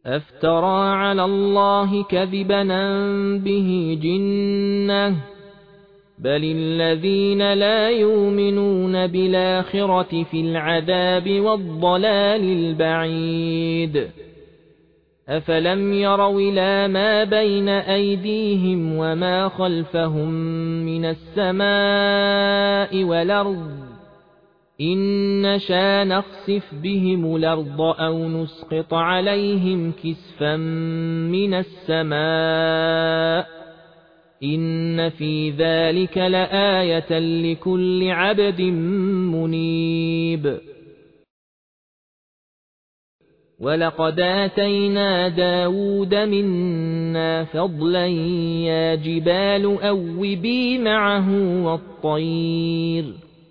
أفترى على الله كذبا أم به جنة بل الذين لا يؤمنون بالآخرة في العذاب والضلال البعيد أفلم يروا إلى ما بين أيديهم وما خلفهم من السماء والأرض إن نشأ نخسف بهم الأرض أو نسقط عليهم كسفا من السماء إن في ذلك لآية لكل عبد منيب ولقد آتينا داود منا فضلا يا جبال أوبي معه والطير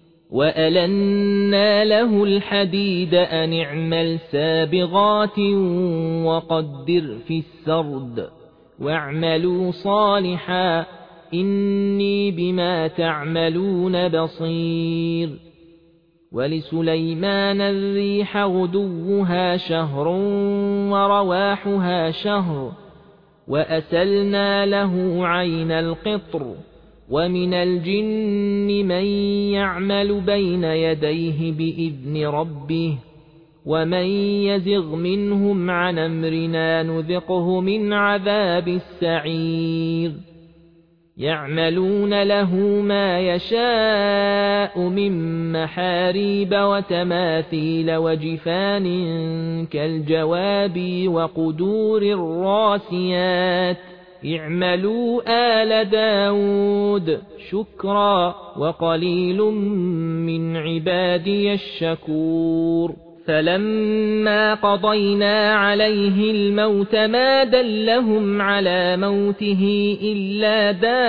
وألنا له الحديد أن اعمل سابغات وقدر في السرد واعملوا صالحا إني بما تعملون بصير ولسليمان الريح غدوها شهر ورواحها شهر وأسلنا له عين القطر ومن الجن من يعمل بين يديه بإذن ربه ومن يزغ منهم عن أمرنا نذقه من عذاب السعير يعملون له ما يشاء من محاريب وتماثيل وجفان كالجواب وقدور الراسيات اعملوا آل داود شكرا وقليل من عبادي الشكور فلما قضينا عليه الموت ما دلهم على موته إلا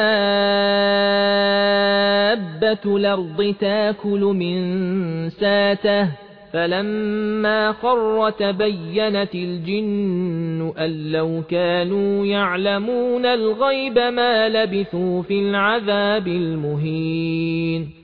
دابة الأرض تاكل من ساته فلما خر تبينت الجن أن لو كانوا يعلمون الغيب ما لبثوا في العذاب المهين